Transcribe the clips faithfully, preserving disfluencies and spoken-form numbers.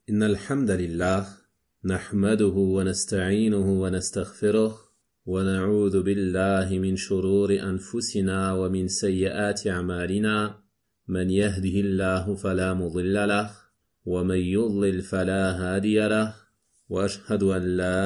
إن الحمد لله نحمده ونستعينه ونستغفره ونعوذ بالله من شرور أنفسنا ومن سيئات أعمالنا من يهده الله فلا مضل له ومن يضلل فلا هادي له وأشهد أن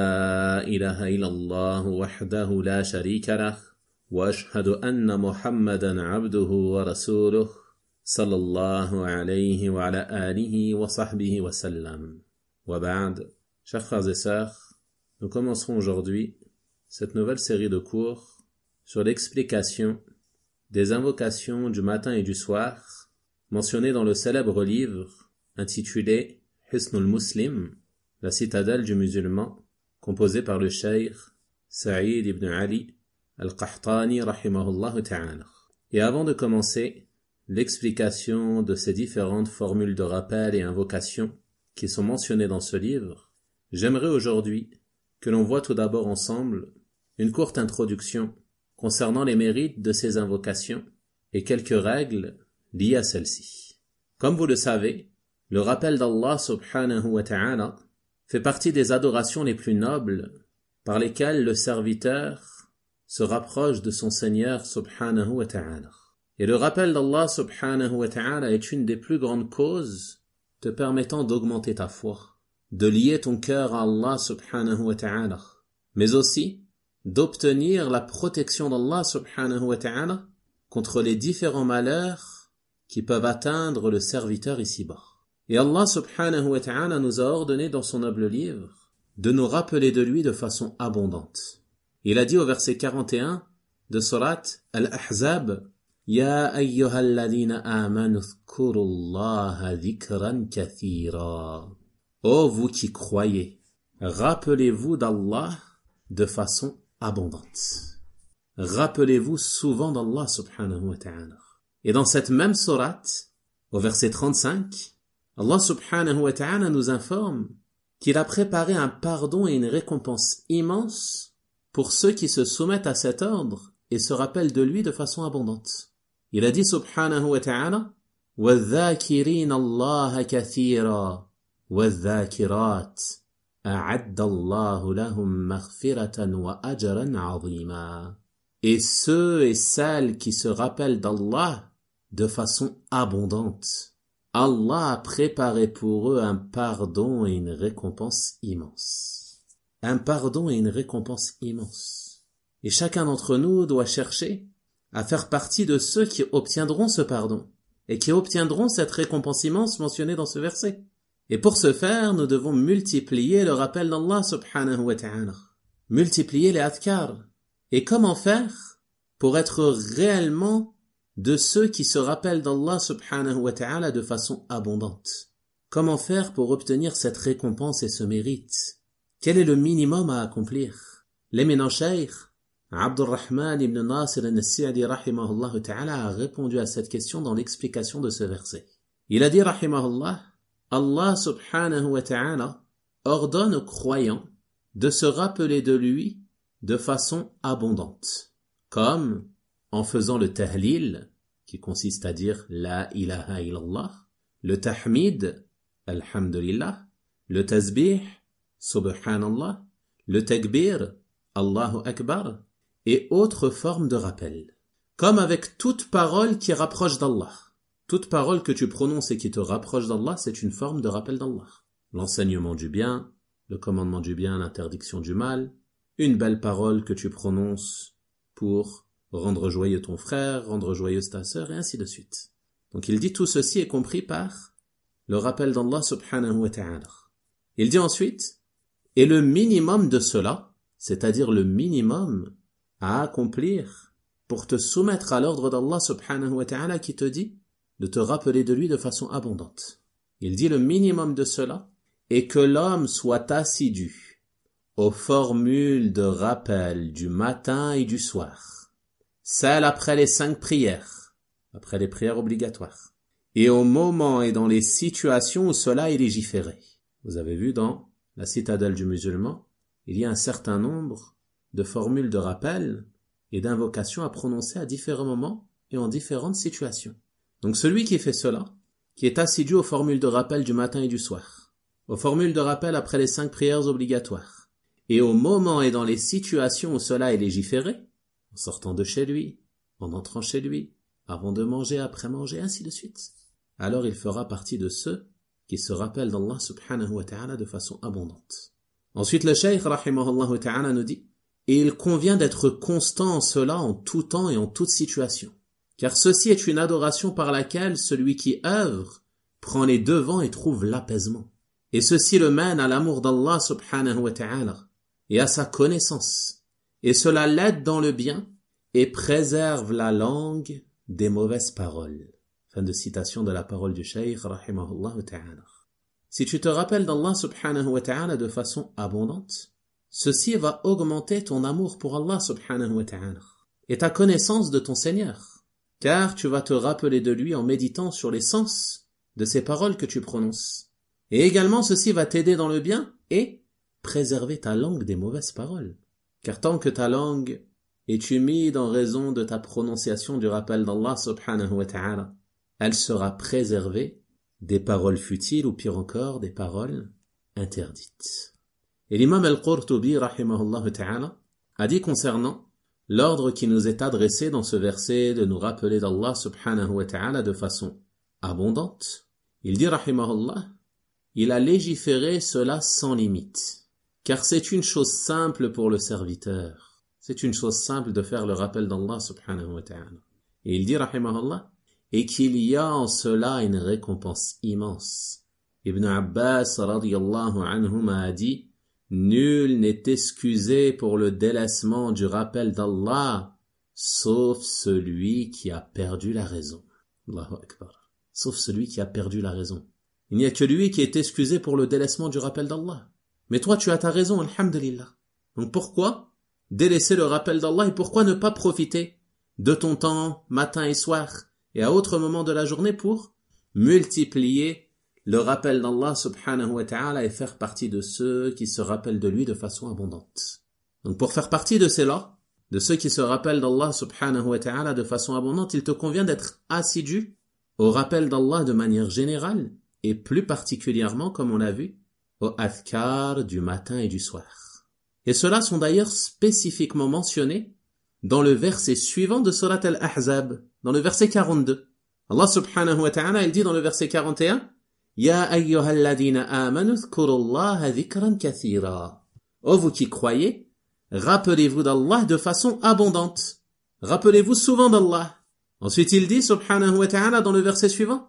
لا إله إلا الله وحده لا شريك له وأشهد أن محمدا عبده ورسوله صلى الله عليه وعلى آله وصحبه وسلم. وبعد, chers frères et sœurs, nous commencerons aujourd'hui cette nouvelle série de cours sur l'explication des invocations du matin et du soir mentionnées dans le célèbre livre intitulé Hisnul Muslim, la citadelle du musulman, composé par le cheikh Saïd ibn Ali al-Qahtani rahimahullah ta'ala. Et avant de commencer l'explication de ces différentes formules de rappel et invocations qui sont mentionnées dans ce livre, j'aimerais aujourd'hui que l'on voit tout d'abord ensemble une courte introduction concernant les mérites de ces invocations et quelques règles liées à celles-ci. Comme vous le savez, le rappel d'Allah subhanahu wa ta'ala fait partie des adorations les plus nobles par lesquelles le serviteur se rapproche de son Seigneur subhanahu wa ta'ala. Et le rappel d'Allah subhanahu wa ta'ala est une des plus grandes causes te permettant d'augmenter ta foi, de lier ton cœur à Allah subhanahu wa ta'ala, mais aussi d'obtenir la protection d'Allah subhanahu wa ta'ala contre les différents malheurs qui peuvent atteindre le serviteur ici-bas. Et Allah subhanahu wa ta'ala nous a ordonné dans son noble livre de nous rappeler de lui de façon abondante. Il a dit au verset quarante et un de Surat Al-Ahzab: Ya ayyuhalladhina amanu dhkurullaha dhikran kathira. Ô vous qui croyez, rappelez-vous d'Allah de façon abondante. Rappelez-vous souvent d'Allah subhanahu wa ta'ala. Et dans cette même sourate, au verset trente-cinq, Allah subhanahu wa ta'ala nous informe qu'il a préparé un pardon et une récompense immense pour ceux qui se soumettent à cet ordre et se rappellent de lui de façon abondante. Il a dit subhanahu wa ta'ala: وَالذَّاكِرِينَ اللَّهَ كَثِيرًا وَالذَّاكِرَاتِ أَعَدَّ اللَّهُ لَهُمْ مَغْفِرَةً وَأَجْرًا عَظِيمًا. Et ceux et celles qui se rappellent d'Allah de façon abondante, Allah a préparé pour eux un pardon et une récompense immense. Un pardon et une récompense immense. Et chacun d'entre nous doit chercher à faire partie de ceux qui obtiendront ce pardon et qui obtiendront cette récompense immense mentionnée dans ce verset. Et pour ce faire, nous devons multiplier le rappel d'Allah subhanahu wa ta'ala, multiplier les adhkar. Et comment faire pour être réellement de ceux qui se rappellent d'Allah subhanahu wa ta'ala de façon abondante? Comment faire pour obtenir cette récompense et ce mérite? Quel est le minimum à accomplir? L'éminent cheikh Abdurrahman ibn Nasir al-Sa'di rahimahullah ta'ala a répondu à cette question dans l'explication de ce verset. Il a dit rahimahullah: Allah subhanahu wa ta'ala ordonne aux croyants de se rappeler de lui de façon abondante, comme en faisant le tahlil, qui consiste à dire la ilaha illallah, le tahmid, alhamdulillah, le tasbih, subhanallah, le takbir, Allahu akbar, et autres formes de rappel. Comme avec toute parole qui rapproche d'Allah. Toute parole que tu prononces et qui te rapproche d'Allah, c'est une forme de rappel d'Allah. L'enseignement du bien, le commandement du bien, l'interdiction du mal, une belle parole que tu prononces pour rendre joyeux ton frère, rendre joyeuse ta sœur, et ainsi de suite. Donc il dit tout ceci est compris par le rappel d'Allah subhanahu wa ta'ala. Il dit ensuite, et le minimum de cela, c'est-à-dire le minimum à accomplir pour te soumettre à l'ordre d'Allah subhanahu wa ta'ala qui te dit de te rappeler de lui de façon abondante. Il dit le minimum de cela est que l'homme soit assidu aux formules de rappel du matin et du soir, celles après les cinq prières, après les prières obligatoires, et au moment et dans les situations où cela est légiféré. Vous avez vu dans la citadelle du musulman, il y a un certain nombre de formules de rappel et d'invocations à prononcer à différents moments et en différentes situations. Donc celui qui fait cela, qui est assidu aux formules de rappel du matin et du soir, aux formules de rappel après les cinq prières obligatoires, et au moment et dans les situations où cela est légiféré, en sortant de chez lui, en entrant chez lui, avant de manger, après manger, ainsi de suite, alors il fera partie de ceux qui se rappellent d'Allah subhanahu wa ta'ala de façon abondante. Ensuite, le cheikh, rahimahullah ta'ala, nous dit, et il convient d'être constant en cela en tout temps et en toute situation, car ceci est une adoration par laquelle celui qui œuvre prend les devants et trouve l'apaisement. Et ceci le mène à l'amour d'Allah subhanahu wa ta'ala et à sa connaissance. Et cela l'aide dans le bien et préserve la langue des mauvaises paroles. Fin de citation de la parole du cheikh, rahimahullah ta'ala. Si tu te rappelles d'Allah subhanahu wa ta'ala de façon abondante, ceci va augmenter ton amour pour Allah subhanahu wa ta'ala et ta connaissance de ton Seigneur, car tu vas te rappeler de lui en méditant sur les sens de ces paroles que tu prononces. Et également ceci va t'aider dans le bien et préserver ta langue des mauvaises paroles. Car tant que ta langue est humide en raison de ta prononciation du rappel d'Allah subhanahu wa ta'ala, elle sera préservée des paroles futiles ou pire encore des paroles interdites. Et l'imam al-Qurtubi rahimahullah ta'ala a dit concernant l'ordre qui nous est adressé dans ce verset de nous rappeler d'Allah subhanahu wa ta'ala de façon abondante, il dit rahimahullah, il a légiféré cela sans limite, car c'est une chose simple pour le serviteur. C'est une chose simple de faire le rappel d'Allah subhanahu wa ta'ala. Et il dit rahimahullah, et qu'il y a en cela une récompense immense. Ibn Abbas radiyallahu anhuma a dit, nul n'est excusé pour le délaissement du rappel d'Allah, sauf celui qui a perdu la raison. Allahu Akbar. Sauf celui qui a perdu la raison. Il n'y a que lui qui est excusé pour le délaissement du rappel d'Allah. Mais toi, tu as ta raison, alhamdulillah. Donc pourquoi délaisser le rappel d'Allah et pourquoi ne pas profiter de ton temps, matin et soir, et à autre moment de la journée pour multiplier le rappel d'Allah subhanahu wa ta'ala et faire partie de ceux qui se rappellent de lui de façon abondante. Donc pour faire partie de ceux-là, de ceux qui se rappellent d'Allah subhanahu wa ta'ala de façon abondante, il te convient d'être assidu au rappel d'Allah de manière générale, et plus particulièrement, comme on l'a vu, au adhkar du matin et du soir. Et ceux-là sont d'ailleurs spécifiquement mentionnés dans le verset suivant de Surat Al-Ahzab, dans le verset quarante-deux. Allah subhanahu wa ta'ala, il dit dans le verset quarante et un, Ya ayyuhalladhina amanu dhkurullaha dhikran kathira. Ô vous qui croyez, rappelez-vous d'Allah de façon abondante. Rappelez-vous souvent d'Allah. Ensuite il dit subhanahu wa ta'ala dans le verset suivant,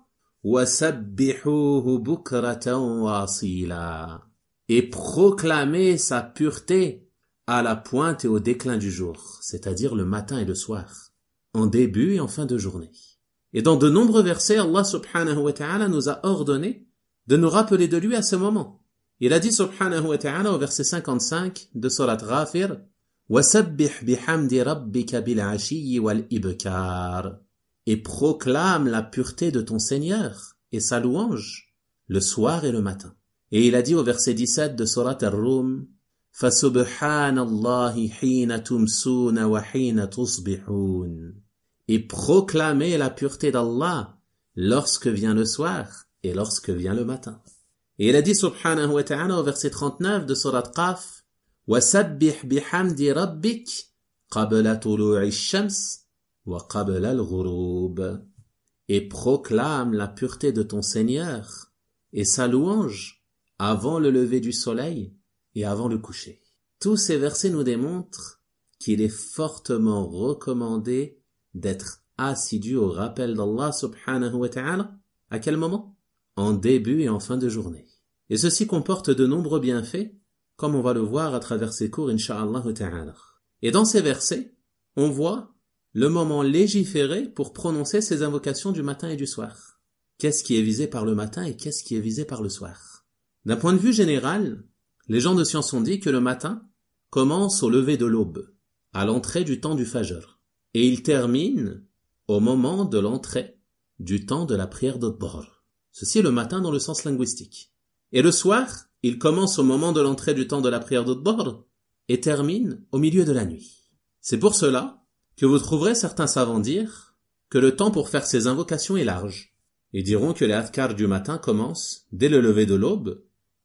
وَسَبِّحُوهُ بُكْرَةً وَأَصِيلًا. Et proclamez sa pureté à la pointe et au déclin du jour, c'est-à-dire le matin et le soir, en début et en fin de journée. Et dans de nombreux versets, Allah subhanahu wa ta'ala nous a ordonné de nous rappeler de lui à ce moment. Il a dit subhanahu wa ta'ala au verset cinquante-cinq de Surat Ghafir, وَسَبِّحْ بِحَمْدِ رَبِّكَ بِالْعَشِيِّ وَالْإِبْكَارِ. Et proclame la pureté de ton Seigneur et sa louange le soir et le matin. Et il a dit au verset dix-sept de Surat Ar-Rum, فَسُبْحَانَ اللَّهِ حِينَ تُمْسُونَ وَحِينَ تُصْبِحُونَ. Et proclamez la pureté d'Allah lorsque vient le soir et lorsque vient le matin. Et il a dit subhanahu wa ta'ala au verset trente-neuf de Surat Qaf, وَسَبِّحْ بِحَمْدِ رَبِّكَ قَبْلَ طُلُوعِ الشَّمْسِ وَقَبْلَ الْغُرُوبِ. Et proclame la pureté de ton Seigneur et sa louange avant le lever du soleil et avant le coucher. Tous ces versets nous démontrent qu'il est fortement recommandé d'être assidu au rappel d'Allah subhanahu wa ta'ala. À quel moment? En début et en fin de journée. Et ceci comporte de nombreux bienfaits, comme on va le voir à travers ces cours, incha'Allah ta'ala. Et dans ces versets, on voit le moment légiféré pour prononcer ces invocations du matin et du soir. Qu'est-ce qui est visé par le matin et qu'est-ce qui est visé par le soir? D'un point de vue général, les gens de science ont dit que le matin commence au lever de l'aube, à l'entrée du temps du Fajr, et il termine au moment de l'entrée du temps de la prière de Dhuhr. Ceci est le matin dans le sens linguistique. Et le soir, il commence au moment de l'entrée du temps de la prière de Dhuhr et termine au milieu de la nuit. C'est pour cela que vous trouverez certains savants dire que le temps pour faire ces invocations est large, et diront que les adhkar du matin commencent dès le lever de l'aube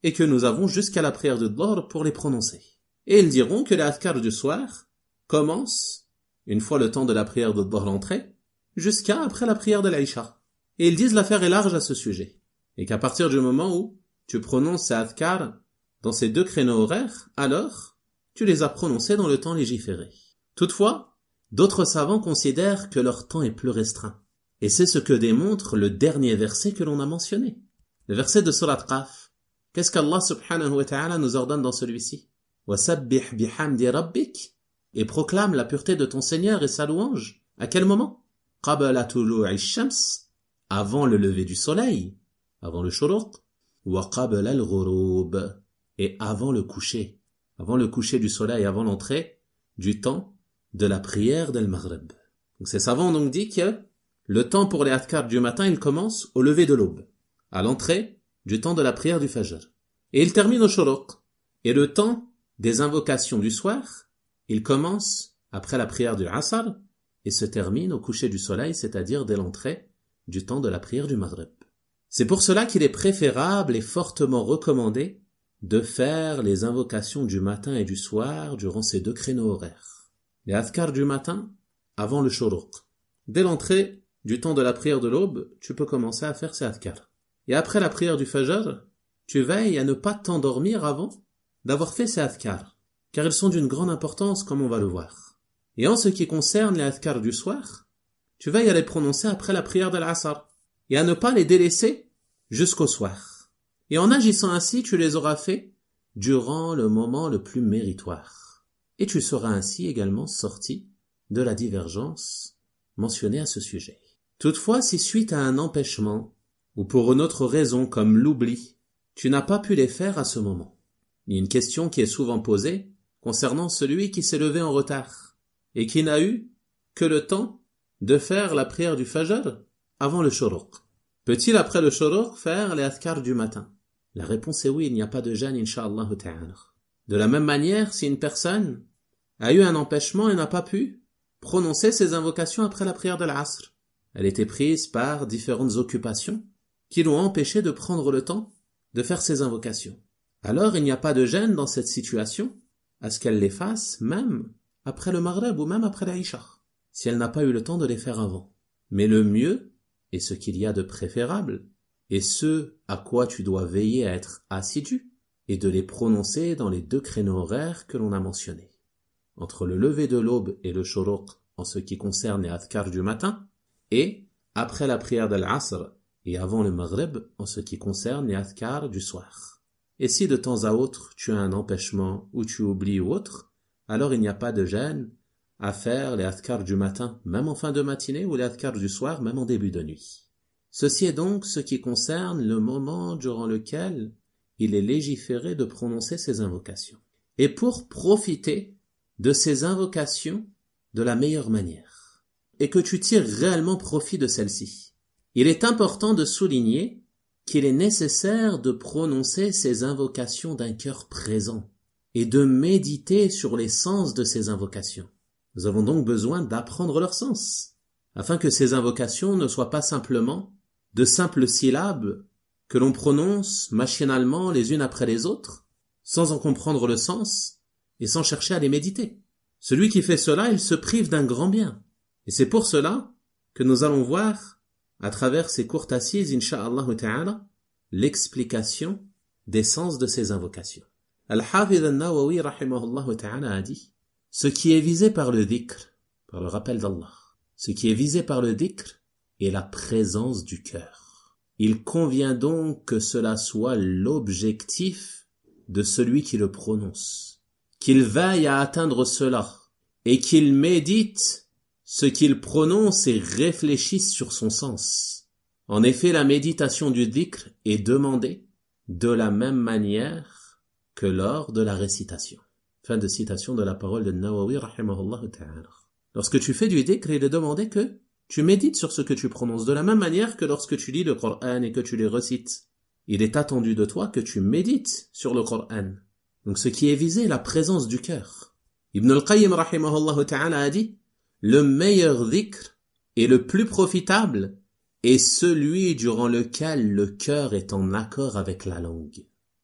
et que nous avons jusqu'à la prière de Dhuhr pour les prononcer. Et ils diront que les adhkar du soir commencent, une fois le temps de la prière de Dhuhr entré, jusqu'à après la prière de l'Aïcha. Et ils disent l'affaire est large à ce sujet. Et qu'à partir du moment où tu prononces ces adhkar dans ces deux créneaux horaires, alors tu les as prononcés dans le temps légiféré. Toutefois, d'autres savants considèrent que leur temps est plus restreint. Et c'est ce que démontre le dernier verset que l'on a mentionné. Le verset de Surat Qaf. Qu'est-ce qu'Allah subhanahu wa ta'ala nous ordonne dans celui-ci? وَسَبِّحْ بِحَمْدِ رَبِّكَ et proclame la pureté de ton Seigneur et sa louange. À quel moment? قَبْلَ طُلُوعِ الشَّمْسِ avant le lever du soleil, avant le shuruq, وَقَبْلَ الْغُرُوبِ et avant le coucher, avant le coucher du soleil, avant l'entrée du temps de la prière d'Al-Maghrib. Donc ces savants ont donc dit que le temps pour les adhkar du matin, il commence au lever de l'aube, à l'entrée du temps de la prière du Fajr. Et il termine au shuruq. Et le temps des invocations du soir, il commence après la prière du Asr et se termine au coucher du soleil, c'est-à-dire dès l'entrée du temps de la prière du Maghrib. C'est pour cela qu'il est préférable et fortement recommandé de faire les invocations du matin et du soir durant ces deux créneaux horaires. Les adhkar du matin, avant le shuruq. Dès l'entrée du temps de la prière de l'aube, tu peux commencer à faire ces adhkar. Et après la prière du Fajr, tu veilles à ne pas t'endormir avant d'avoir fait ces adhkar, car ils sont d'une grande importance comme on va le voir. Et en ce qui concerne les adhkar du soir, tu veilles à les prononcer après la prière de l'Asr, et à ne pas les délaisser jusqu'au soir. Et en agissant ainsi, tu les auras fait durant le moment le plus méritoire. Et tu seras ainsi également sorti de la divergence mentionnée à ce sujet. Toutefois, si suite à un empêchement, ou pour une autre raison comme l'oubli, tu n'as pas pu les faire à ce moment. Il y a une question qui est souvent posée concernant celui qui s'est levé en retard et qui n'a eu que le temps de faire la prière du Fajr avant le shuruq. Peut-il après le shuruq faire les adhkar du matin? La réponse est oui, il n'y a pas de gêne, incha'Allah ta'ala. De la même manière, si une personne a eu un empêchement et n'a pas pu prononcer ses invocations après la prière de l'Asr, elle était prise par différentes occupations qui l'ont empêché de prendre le temps de faire ses invocations. Alors il n'y a pas de gêne dans cette situation à ce qu'elle les fasse même après le Maghrib ou même après l'Aïcha, si elle n'a pas eu le temps de les faire avant. Mais le mieux, et ce qu'il y a de préférable, et ce à quoi tu dois veiller à être assidu, est de les prononcer dans les deux créneaux horaires que l'on a mentionnés. Entre le lever de l'aube et le shuruq en ce qui concerne les adhkar du matin, et après la prière de l'Asr et avant le Maghrib en ce qui concerne les adhkar du soir. Et si de temps à autre tu as un empêchement ou tu oublies ou autre, alors il n'y a pas de gêne à faire les adhkar du matin même en fin de matinée ou les adhkar du soir même en début de nuit. Ceci est donc ce qui concerne le moment durant lequel il est légiféré de prononcer ces invocations. Et pour profiter de ces invocations de la meilleure manière, et que tu tires réellement profit de celles-ci, il est important de souligner qu'il est nécessaire de prononcer ces invocations d'un cœur présent et de méditer sur les sens de ces invocations. Nous avons donc besoin d'apprendre leur sens, afin que ces invocations ne soient pas simplement de simples syllabes que l'on prononce machinalement les unes après les autres, sans en comprendre le sens et sans chercher à les méditer. Celui qui fait cela, il se prive d'un grand bien. Et c'est pour cela que nous allons voir, à travers ces courtes assises, incha'Allah ta'ala, l'explication des sens de ces invocations. Al-Hafidh al-Nawawi, rahimahullah ta'ala, a dit, ce qui est visé par le dhikr, par le rappel d'Allah, ce qui est visé par le dhikr est la présence du cœur. Il convient donc que cela soit l'objectif de celui qui le prononce, qu'il veille à atteindre cela, et qu'il médite ce qu'il prononce et réfléchisse sur son sens. En effet, la méditation du dhikr est demandée de la même manière que lors de la récitation. Fin de citation de la parole de Nawawi, rahimahullah ta'ala. Lorsque tu fais du dhikr, il est demandé que tu médites sur ce que tu prononces, de la même manière que lorsque tu lis le Coran et que tu les recites. Il est attendu de toi que tu médites sur le Coran. Donc ce qui est visé, la présence du cœur. Ibn al-Qayyim, rahimahullah ta'ala, a dit, le meilleur dhikr et le plus profitable est celui durant lequel le cœur est en accord avec la langue.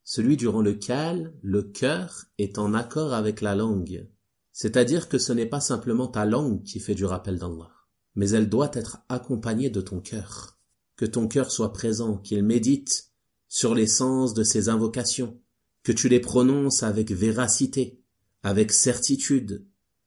celui durant lequel le cœur est en accord avec la langue. C'est-à-dire que ce n'est pas simplement ta langue qui fait du rappel d'Allah, mais elle doit être accompagnée de ton cœur. Que ton cœur soit présent, qu'il médite sur l'essence de ces invocations, que tu les prononces avec véracité, avec certitude,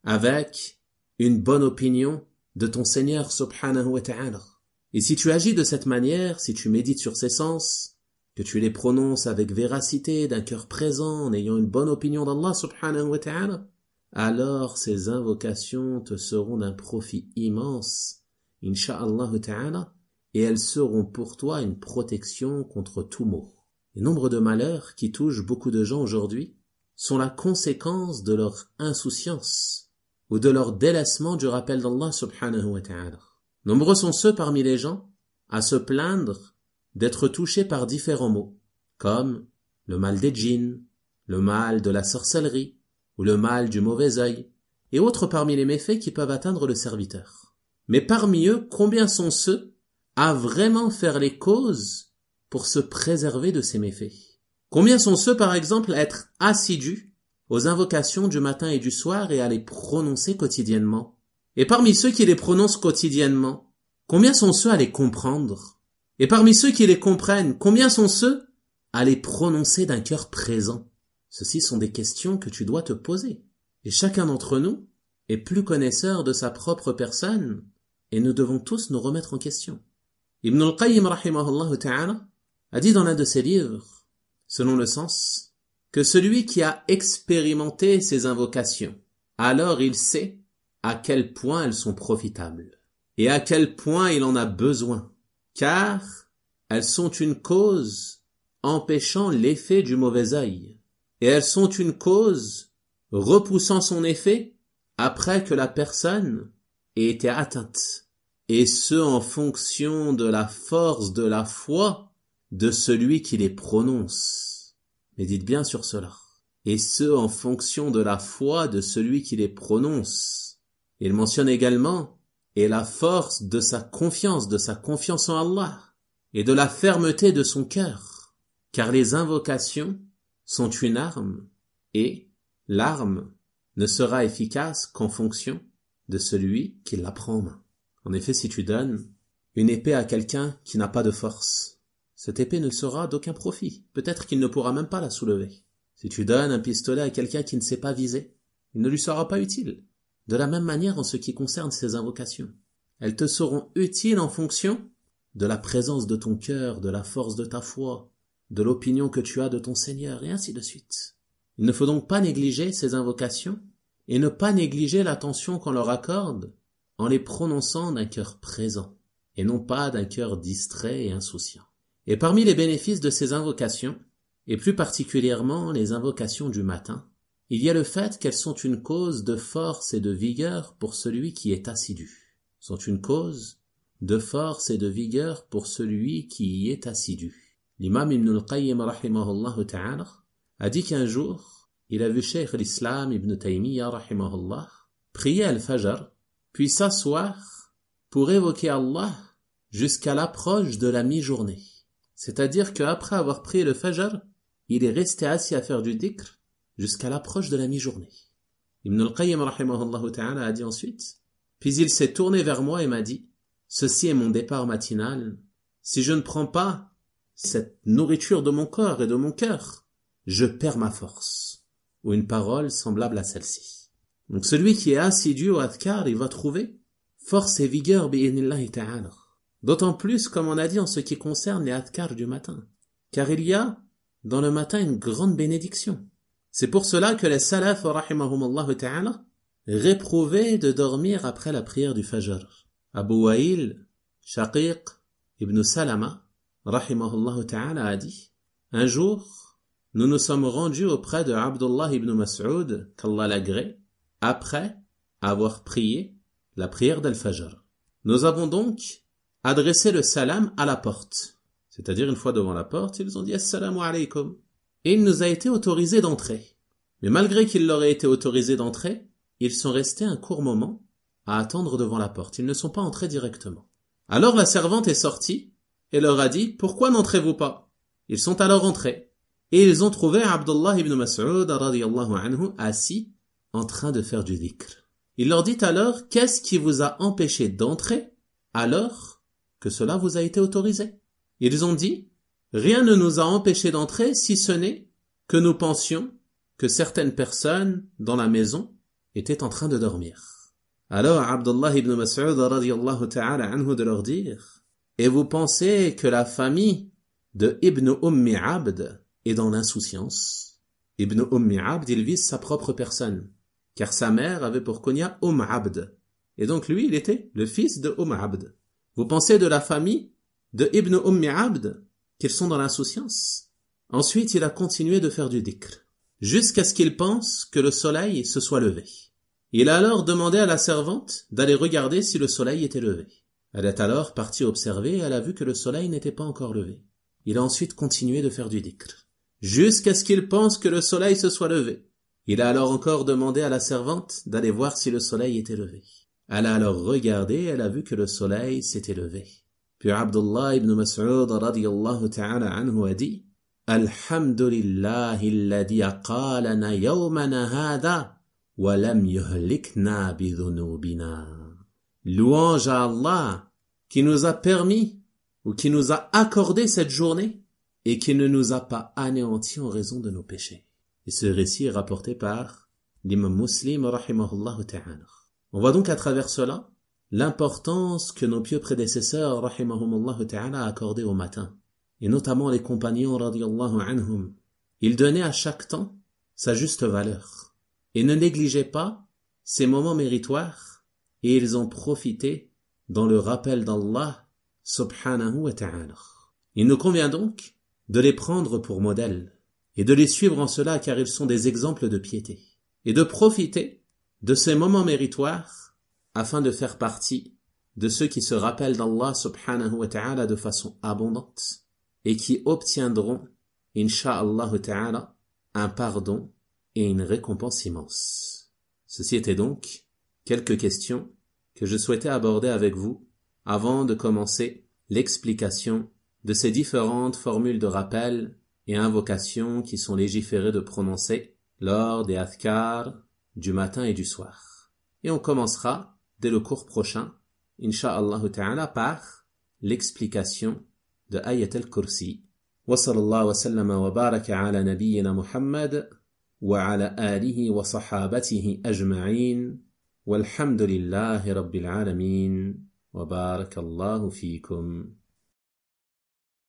avec une bonne opinion de ton Seigneur subhanahu wa ta'ala. Et si tu agis de cette manière, si tu médites sur ces sens, que tu les prononces avec véracité, d'un cœur présent, en ayant une bonne opinion d'Allah subhanahu wa ta'ala, alors ces invocations te seront d'un profit immense, insha'Allah ta'ala, et elles seront pour toi une protection contre tout maux. Les nombres de malheurs qui touchent beaucoup de gens aujourd'hui sont la conséquence de leur insouciance ou de leur délaissement du rappel d'Allah subhanahu wa ta'ala. Nombreux sont ceux parmi les gens à se plaindre d'être touchés par différents maux, comme le mal des djinns, le mal de la sorcellerie, ou le mal du mauvais œil, et autres parmi les méfaits qui peuvent atteindre le serviteur. Mais parmi eux, combien sont ceux à vraiment faire les causes pour se préserver de ces méfaits? Combien sont ceux, par exemple, à être assidus aux invocations du matin et du soir et à les prononcer quotidiennement? Et parmi ceux qui les prononcent quotidiennement, combien sont ceux à les comprendre? Et parmi ceux qui les comprennent, combien sont ceux à les prononcer d'un cœur présent? Ceci sont des questions que tu dois te poser. Et chacun d'entre nous est plus connaisseur de sa propre personne, et nous devons tous nous remettre en question. Ibn al-Qayyim rahimahullah ta'ala a dit dans l'un de ses livres, selon le sens, que celui qui a expérimenté ces invocations, alors il sait à quel point elles sont profitables, et à quel point il en a besoin, car elles sont une cause empêchant l'effet du mauvais œil, et elles sont une cause repoussant son effet après que la personne ait été atteinte, et ce en fonction de la force de la foi de celui qui les prononce. Médite bien sur cela. Et ce en fonction de la foi de celui qui les prononce. Il mentionne également et la force de sa confiance, de sa confiance en Allah, et de la fermeté de son cœur, car les invocations sont une arme, et l'arme ne sera efficace qu'en fonction de celui qui la prend en main. En effet, si tu donnes une épée à quelqu'un qui n'a pas de force, cette épée ne sera d'aucun profit. Peut-être qu'il ne pourra même pas la soulever. Si tu donnes un pistolet à quelqu'un qui ne sait pas viser, il ne lui sera pas utile. De la même manière en ce qui concerne ces invocations. Elles te seront utiles en fonction de la présence de ton cœur, de la force de ta foi, de l'opinion que tu as de ton Seigneur, et ainsi de suite. Il ne faut donc pas négliger ces invocations, et ne pas négliger l'attention qu'on leur accorde en les prononçant d'un cœur présent, et non pas d'un cœur distrait et insouciant. Et parmi les bénéfices de ces invocations, et plus particulièrement les invocations du matin, il y a le fait qu'elles sont une cause de force et de vigueur pour celui qui est assidu. Sont une cause de force et de vigueur pour celui qui y est assidu. L'imam Ibn al-Qayyim rahimahullah ta'ala a dit qu'un jour, il a vu Cheikh l'Islam Ibn Taymiyyah rahimahullah prier al-Fajr, puis s'asseoir pour évoquer Allah jusqu'à l'approche de la mi-journée. C'est-à-dire qu'après avoir prié le Fajr, il est resté assis à faire du dhikr jusqu'à l'approche de la mi-journée. Ibn al-Qayyim rahimahullah ta'ala a dit ensuite, puis il s'est tourné vers moi et m'a dit, ceci est mon départ matinal. Si je ne prends pas cette nourriture de mon corps et de mon cœur, je perds ma force. Ou une parole semblable à celle-ci. Donc celui qui est assidu au adhkar, il va trouver force et vigueur bi'idhnillahi ta'ala. D'autant plus, comme on a dit, en ce qui concerne les adhkar du matin. Car il y a dans le matin une grande bénédiction. C'est pour cela que les salaf, rahimahumullah ta'ala, réprouvaient de dormir après la prière du Fajr. Abu Wa'il, Shaqiq, Ibn Salama, rahimahullah ta'ala, a dit, un jour, nous nous sommes rendus auprès de Abdullah ibn Mas'ud, qu'Allah l'agrée, après avoir prié la prière d'Al-Fajr. Nous avons donc adressé le salam à la porte. C'est-à-dire, une fois devant la porte, ils ont dit « Assalamu alaykum » et il nous a été autorisé d'entrer. Mais malgré qu'il leur ait été autorisé d'entrer, ils sont restés un court moment à attendre devant la porte. Ils ne sont pas entrés directement. Alors la servante est sortie et leur a dit « Pourquoi n'entrez-vous pas ?» Ils sont alors entrés. Et ils ont trouvé Abdullah ibn Mas'ud radiyallahu anhu assis en train de faire du dhikr. Il leur dit alors, qu'est-ce qui vous a empêché d'entrer alors que cela vous a été autorisé? Ils ont dit, rien ne nous a empêché d'entrer si ce n'est que nous pensions que certaines personnes dans la maison étaient en train de dormir. Alors Abdullah ibn Mas'ud radiyallahu ta'ala anhu de leur dire, et vous pensez que la famille de Ibn Ummi Abd est dans l'insouciance? Ibn Ummi Abd, il vise sa propre personne, car sa mère avait pour kunya Umm Abd, et donc lui, il était le fils de Umm Abd. Vous pensez de la famille de Ibn Ummi Abd qu'ils sont dans l'insouciance? Ensuite, il a continué de faire du dhikr, jusqu'à ce qu'il pense que le soleil se soit levé. Il a alors demandé à la servante d'aller regarder si le soleil était levé. Elle est alors partie observer et elle a vu que le soleil n'était pas encore levé. Il a ensuite continué de faire du dhikr, jusqu'à ce qu'il pense que le soleil se soit levé. Il a alors encore demandé à la servante d'aller voir si le soleil était levé. Elle a alors regardé et elle a vu que le soleil s'était levé. Puis Abdullah ibn Mas'ud radiyallahu ta'ala anhu a dit, Alhamdulillahi alladhi aqalana yawmana hadha wa lam yuhlikna bidhunubina. Louange à Allah qui nous a permis ou qui nous a accordé cette journée et qui ne nous a pas anéantis en raison de nos péchés. Et ce récit est rapporté par l'imam Muslim rahimahullah ta'ala. On voit donc à travers cela l'importance que nos pieux prédécesseurs rahimahumullah ta'ala accordaient au matin, et notamment les compagnons radiyallahu anhum. Ils donnaient à chaque temps sa juste valeur et ne négligeaient pas ces moments méritoires, et ils ont profité dans le rappel d'Allah subhanahu wa ta'ala. Il nous convient donc de les prendre pour modèles et de les suivre en cela, car ils sont des exemples de piété, et de profiter de ces moments méritoires afin de faire partie de ceux qui se rappellent d'Allah subhanahu wa ta'ala de façon abondante et qui obtiendront, insha'Allah ta'ala, un pardon et une récompense immense. Ceci était donc quelques questions que je souhaitais aborder avec vous avant de commencer l'explication de ces différentes formules de rappel et invocations qui sont légiférées de prononcer lors des adhkar du matin et du soir. Et on commencera dès le cours prochain, insha'Allah ta'ala, par l'explication de Ayat al-Kursi. Wa sallallahu wa sallama wa baraka ala nabiyyina Muhammad wa ala alihi wa sahabatihi ajma'in walhamdulillahi rabbil alamin wa barakallahu fikum.